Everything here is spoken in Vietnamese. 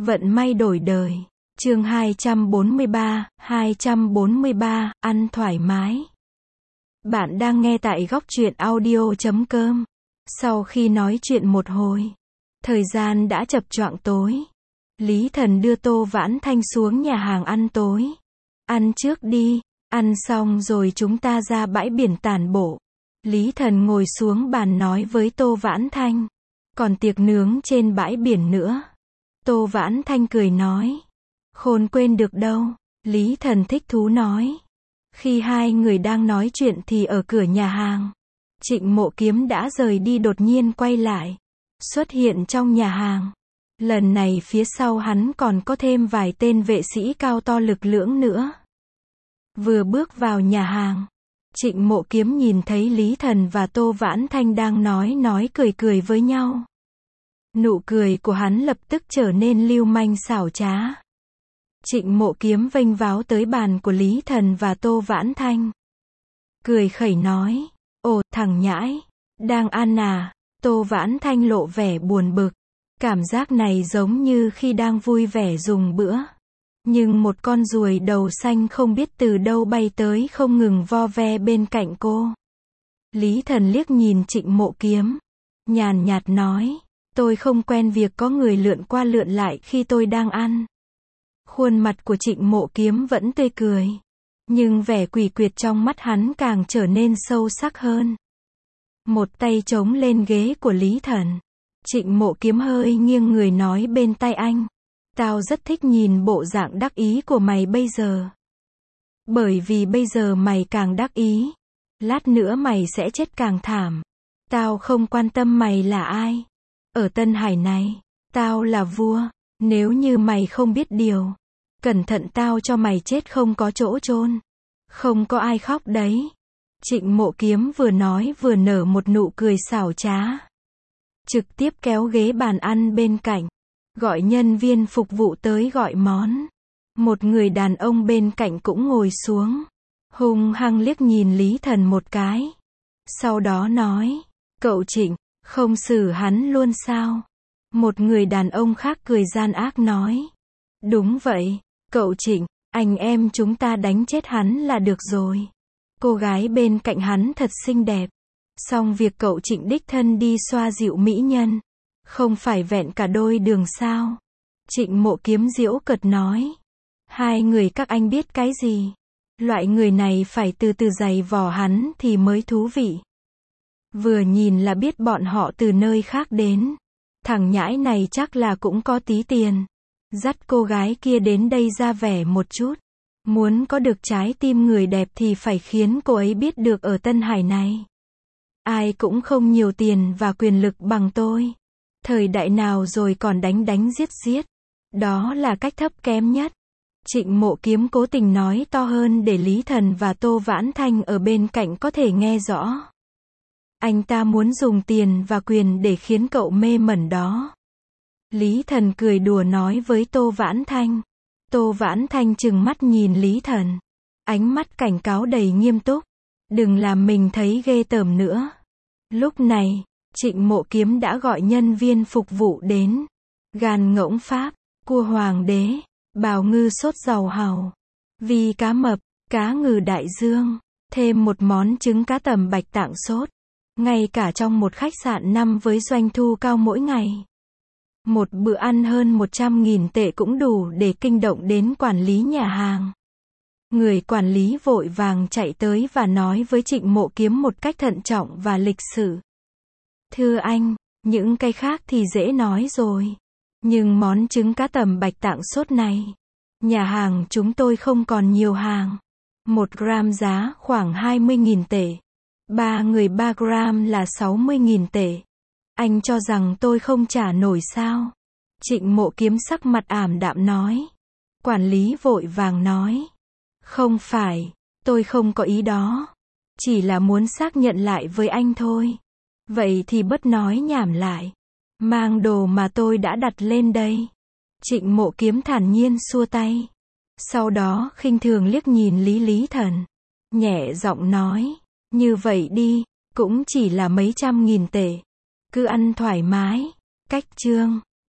Vận may đổi đời. Chương 243, ăn thoải mái. Bạn đang nghe tại góc truyện audio.com. Sau khi nói chuyện một hồi, thời gian đã chập choạng tối. Lý Thần đưa Tô Vãn Thanh xuống nhà hàng ăn tối. Ăn trước đi, ăn xong rồi chúng ta ra bãi biển tản bộ. Lý Thần ngồi xuống bàn nói với Tô Vãn Thanh. Còn tiệc nướng trên bãi biển nữa. Tô Vãn Thanh cười nói. Khôn quên được đâu. Lý Thần thích thú nói. Khi hai người đang nói chuyện thì ở cửa nhà hàng, Trịnh Mộ Kiếm đã rời đi đột nhiên quay lại. Xuất hiện trong nhà hàng. Lần này phía sau hắn còn có thêm vài tên vệ sĩ cao to lực lưỡng nữa. Vừa bước vào nhà hàng, Trịnh Mộ Kiếm nhìn thấy Lý Thần và Tô Vãn Thanh đang nói cười với nhau. Nụ cười của hắn lập tức trở nên lưu manh xảo trá. Trịnh Mộ Kiếm vênh váo tới bàn của Lý Thần và Tô Vãn Thanh. Cười khẩy nói, ồ, thằng nhãi, đang ăn à? Tô Vãn Thanh lộ vẻ buồn bực. Cảm giác này giống như khi đang vui vẻ dùng bữa. Nhưng một con ruồi đầu xanh không biết từ đâu bay tới không ngừng vo ve bên cạnh cô. Lý Thần liếc nhìn Trịnh Mộ Kiếm, nhàn nhạt nói, tôi không quen việc có người lượn qua lượn lại khi tôi đang ăn. Khuôn mặt của Trịnh Mộ Kiếm vẫn tươi cười, nhưng vẻ quỷ quyệt trong mắt hắn càng trở nên sâu sắc hơn. Một tay chống lên ghế của Lý Thần, Trịnh Mộ Kiếm hơi nghiêng người nói bên tai anh. Tao rất thích nhìn bộ dạng đắc ý của mày bây giờ. Bởi vì bây giờ mày càng đắc ý, lát nữa mày sẽ chết càng thảm. Tao không quan tâm mày là ai. Ở Tân Hải này, tao là vua. Nếu như mày không biết điều, cẩn thận tao cho mày chết không có chỗ chôn. Không có ai khóc đấy. Trịnh Mộ Kiếm vừa nói vừa nở một nụ cười xảo trá. Trực tiếp kéo ghế bàn ăn bên cạnh, gọi nhân viên phục vụ tới gọi món. Một người đàn ông bên cạnh cũng ngồi xuống, hung hăng liếc nhìn Lý Thần một cái. Sau đó nói, cậu Trịnh, không xử hắn luôn sao? Một người đàn ông khác cười gian ác nói, đúng vậy, cậu Trịnh, anh em chúng ta đánh chết hắn là được rồi. Cô gái bên cạnh hắn thật xinh đẹp. Xong việc cậu Trịnh đích thân đi xoa dịu mỹ nhân, không phải vẹn cả đôi đường sao? Trịnh Mộ Kiếm giễu cợt nói. Hai người các anh biết cái gì? Loại người này phải từ từ giày vò hắn thì mới thú vị. Vừa nhìn là biết bọn họ từ nơi khác đến. Thằng nhãi này chắc là cũng có tí tiền. Dắt cô gái kia đến đây ra vẻ một chút. Muốn có được trái tim người đẹp thì phải khiến cô ấy biết được ở Tân Hải này, ai cũng không nhiều tiền và quyền lực bằng tôi. Thời đại nào rồi còn đánh giết. Đó là cách thấp kém nhất. Trịnh Mộ Kiếm cố tình nói to hơn để Lý Thần và Tô Vãn Thanh ở bên cạnh có thể nghe rõ. Anh ta muốn dùng tiền và quyền để khiến cậu mê mẩn đó. Lý Thần cười đùa nói với Tô Vãn Thanh. Tô Vãn Thanh trừng mắt nhìn Lý Thần, ánh mắt cảnh cáo đầy nghiêm túc. Đừng làm mình thấy ghê tởm nữa. Lúc này, Trịnh Mộ Kiếm đã gọi nhân viên phục vụ đến. Gan ngỗng Pháp, cua hoàng đế, bào ngư sốt dầu hàu, vi cá mập, cá ngừ đại dương, thêm một món trứng cá tầm bạch tạng sốt. Ngay cả trong một khách sạn năm với doanh thu cao mỗi ngày, một bữa ăn hơn 100.000 tệ cũng đủ để kinh động đến quản lý nhà hàng. Người quản lý vội vàng chạy tới và nói với Trịnh Mộ Kiếm một cách thận trọng và lịch sự. Thưa anh, những cái khác thì dễ nói rồi. Nhưng món trứng cá tầm bạch tạng sốt này, nhà hàng chúng tôi không còn nhiều hàng. 1 gram giá khoảng 20.000 tệ. 3 người 3 gram là 60.000 tệ. Anh cho rằng tôi không trả nổi sao? Trịnh Mộ Kiếm sắc mặt ảm đạm nói. Quản lý vội vàng nói. Không phải, tôi không có ý đó. Chỉ là muốn xác nhận lại với anh thôi. Vậy thì bớt nói nhảm lại. Mang đồ mà tôi đã đặt lên đây. Trịnh Mộ Kiếm thản nhiên xua tay. Sau đó khinh thường liếc nhìn Lý Thần. Nhẹ giọng nói. Như vậy đi, cũng chỉ là mấy trăm nghìn tệ. Cứ ăn thoải mái. Cách chương.